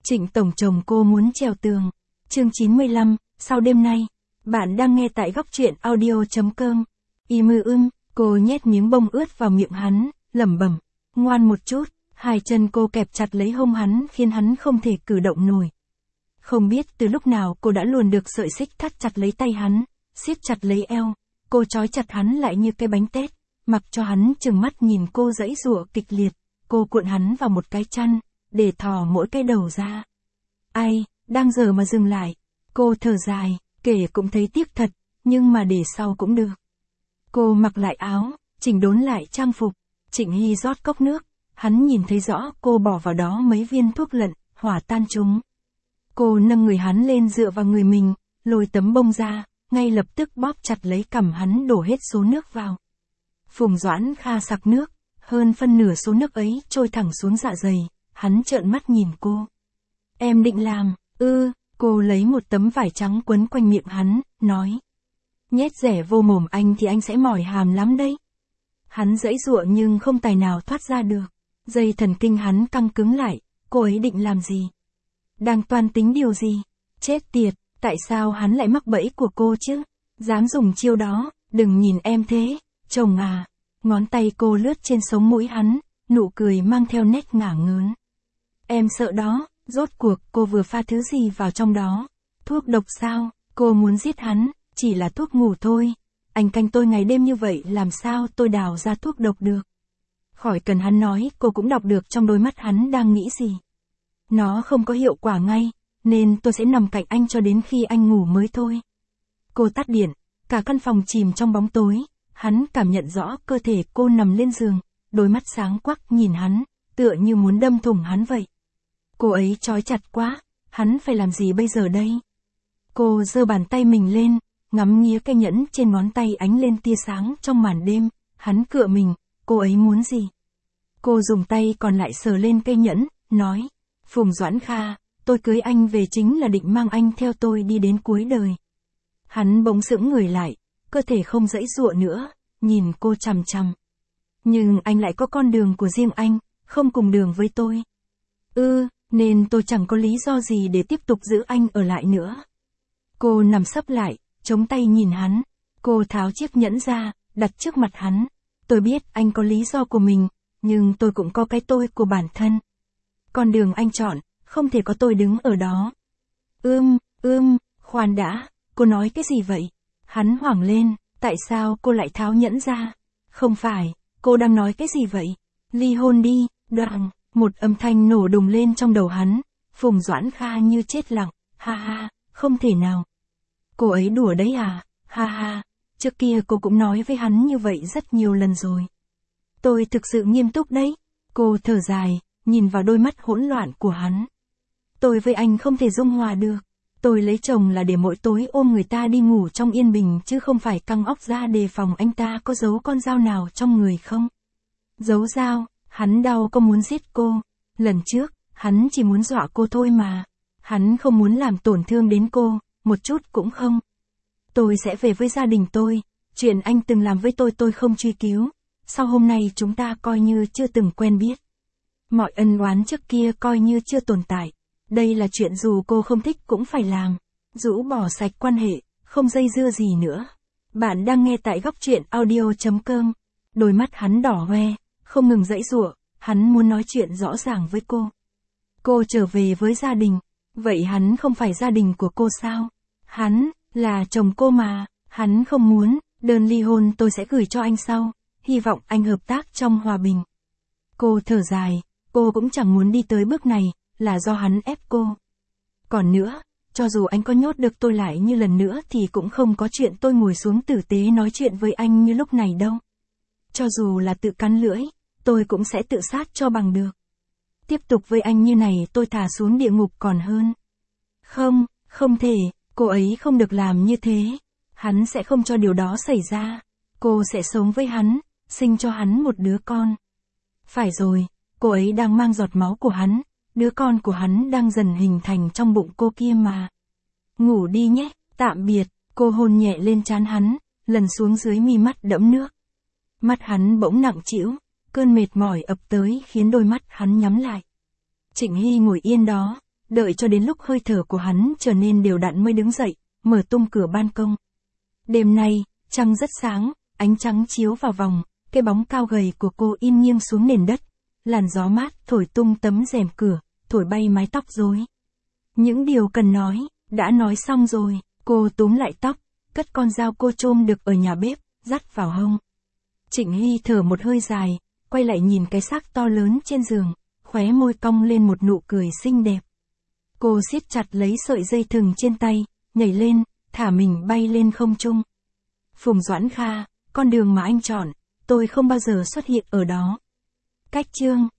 Trịnh tổng chồng cô muốn trèo tường. Chương 95, sau đêm nay. Bạn đang nghe tại góc truyện audio.com. Cô nhét miếng bông ướt vào miệng hắn, lẩm bẩm, ngoan một chút. Hai chân cô kẹp chặt lấy hông hắn khiến hắn không thể cử động nổi. Không biết từ lúc nào cô đã luồn được sợi xích thắt chặt lấy tay hắn, siết chặt lấy eo. Cô trói chặt hắn lại như cái bánh tét, mặc cho hắn trừng mắt nhìn cô giãy giụa kịch liệt. Cô cuộn hắn vào một cái chăn, để thò mỗi cái đầu ra. Ai, đang giờ mà dừng lại. Cô thở dài, kể cũng thấy tiếc thật, nhưng mà để sau cũng được. Cô mặc lại áo, chỉnh đốn lại trang phục. Trịnh Hy rót cốc nước, hắn nhìn thấy rõ cô bỏ vào đó mấy viên thuốc lận, hỏa tan chúng. Cô nâng người hắn lên dựa vào người mình, lôi tấm bông ra, ngay lập tức bóp chặt lấy cằm hắn đổ hết số nước vào. Phùng Doãn Kha sặc nước, hơn phân nửa số nước ấy trôi thẳng xuống dạ dày, hắn trợn mắt nhìn cô. Em định làm, cô lấy một tấm vải trắng quấn quanh miệng hắn, nói. Nhét rẻ vô mồm anh thì anh sẽ mỏi hàm lắm đấy. Hắn giãy giụa nhưng không tài nào thoát ra được. Dây thần kinh hắn căng cứng lại, cô ấy định làm gì? Đang toan tính điều gì? Chết tiệt, tại sao hắn lại mắc bẫy của cô chứ? Dám dùng chiêu đó, đừng nhìn em thế, chồng à. Ngón tay cô lướt trên sống mũi hắn, nụ cười mang theo nét ngả ngớn. Em sợ đó, rốt cuộc cô vừa pha thứ gì vào trong đó? Thuốc độc sao? Cô muốn giết hắn, chỉ là thuốc ngủ thôi. Anh canh tôi ngày đêm như vậy làm sao tôi đào ra thuốc độc được? Khỏi cần hắn nói, cô cũng đọc được trong đôi mắt hắn đang nghĩ gì. Nó không có hiệu quả ngay, nên tôi sẽ nằm cạnh anh cho đến khi anh ngủ mới thôi. Cô tắt điện, cả căn phòng chìm trong bóng tối. Hắn cảm nhận rõ cơ thể cô nằm lên giường, đôi mắt sáng quắc nhìn hắn, tựa như muốn đâm thủng hắn vậy. Cô ấy trói chặt quá, hắn phải làm gì bây giờ đây? Cô giơ bàn tay mình lên, ngắm nghía cái nhẫn trên ngón tay ánh lên tia sáng trong màn đêm. Hắn cựa mình, cô ấy muốn gì? Cô dùng tay còn lại sờ lên cây nhẫn, nói. Phùng Doãn Kha, tôi cưới anh về chính là định mang anh theo tôi đi đến cuối đời. Hắn bỗng sững người lại, cơ thể không giãy giụa nữa, nhìn cô chằm chằm. Nhưng anh lại có con đường của riêng anh, không cùng đường với tôi. Nên tôi chẳng có lý do gì để tiếp tục giữ anh ở lại nữa. Cô nằm sấp lại, chống tay nhìn hắn. Cô tháo chiếc nhẫn ra, đặt trước mặt hắn. Tôi biết anh có lý do của mình, nhưng tôi cũng có cái tôi của bản thân. Con đường anh chọn, không thể có tôi đứng ở đó. Khoan đã, cô nói cái gì vậy? Hắn hoảng lên, tại sao cô lại tháo nhẫn ra? Không phải, cô đang nói cái gì vậy? Ly hôn đi, đoạn, một âm thanh nổ đùng lên trong đầu hắn. Phùng Doãn Kha như chết lặng, ha ha, không thể nào. Cô ấy đùa đấy à, ha ha, trước kia cô cũng nói với hắn như vậy rất nhiều lần rồi. Tôi thực sự nghiêm túc đấy. Cô thở dài, nhìn vào đôi mắt hỗn loạn của hắn. Tôi với anh không thể dung hòa được. Tôi lấy chồng là để mỗi tối ôm người ta đi ngủ trong yên bình chứ không phải căng óc ra đề phòng anh ta có giấu con dao nào trong người không. Giấu dao, hắn đau có muốn giết cô. Lần trước, hắn chỉ muốn dọa cô thôi mà. Hắn không muốn làm tổn thương đến cô, một chút cũng không. Tôi sẽ về với gia đình tôi. Chuyện anh từng làm với tôi không truy cứu. Sau hôm nay chúng ta coi như chưa từng quen biết. Mọi ân oán trước kia coi như chưa tồn tại. Đây là chuyện dù cô không thích cũng phải làm. Rũ bỏ sạch quan hệ, không dây dưa gì nữa. Bạn đang nghe tại góc truyện audio.com. Đôi mắt hắn đỏ hoe, không ngừng giãy giụa, hắn muốn nói chuyện rõ ràng với cô. Cô trở về với gia đình. Vậy hắn không phải gia đình của cô sao? Hắn, là chồng cô mà, hắn không muốn, đơn ly hôn tôi sẽ gửi cho anh sau. Hy vọng anh hợp tác trong hòa bình. Cô thở dài, cô cũng chẳng muốn đi tới bước này, là do hắn ép cô. Còn nữa, cho dù anh có nhốt được tôi lại như lần nữa thì cũng không có chuyện tôi ngồi xuống tử tế nói chuyện với anh như lúc này đâu. Cho dù là tự cắn lưỡi, tôi cũng sẽ tự sát cho bằng được. Tiếp tục với anh như này tôi thà xuống địa ngục còn hơn. Không thể, cô ấy không được làm như thế. Hắn sẽ không cho điều đó xảy ra. Cô sẽ sống với hắn, sinh cho hắn một đứa con. Phải rồi, cô ấy đang mang giọt máu của hắn, đứa con của hắn đang dần hình thành trong bụng cô kia mà. Ngủ đi nhé, tạm biệt, cô hôn nhẹ lên trán hắn, lần xuống dưới mi mắt đẫm nước. Mắt hắn bỗng nặng trĩu, cơn mệt mỏi ập tới khiến đôi mắt hắn nhắm lại. Trịnh Hy ngồi yên đó, đợi cho đến lúc hơi thở của hắn trở nên đều đặn mới đứng dậy, mở tung cửa ban công. Đêm nay, trăng rất sáng, ánh trắng chiếu vào vòng, cái bóng cao gầy của cô in nghiêng xuống nền đất. Làn gió mát thổi tung tấm rèm cửa, thổi bay mái tóc rối. Những điều cần nói, đã nói xong rồi, cô túm lại tóc, cất con dao cô chôm được ở nhà bếp, dắt vào hông. Trịnh Hy thở một hơi dài, quay lại nhìn cái xác to lớn trên giường, khóe môi cong lên một nụ cười xinh đẹp. Cô siết chặt lấy sợi dây thừng trên tay, nhảy lên, thả mình bay lên không trung. Phùng Doãn Kha, con đường mà anh chọn, tôi không bao giờ xuất hiện ở đó. Cách chương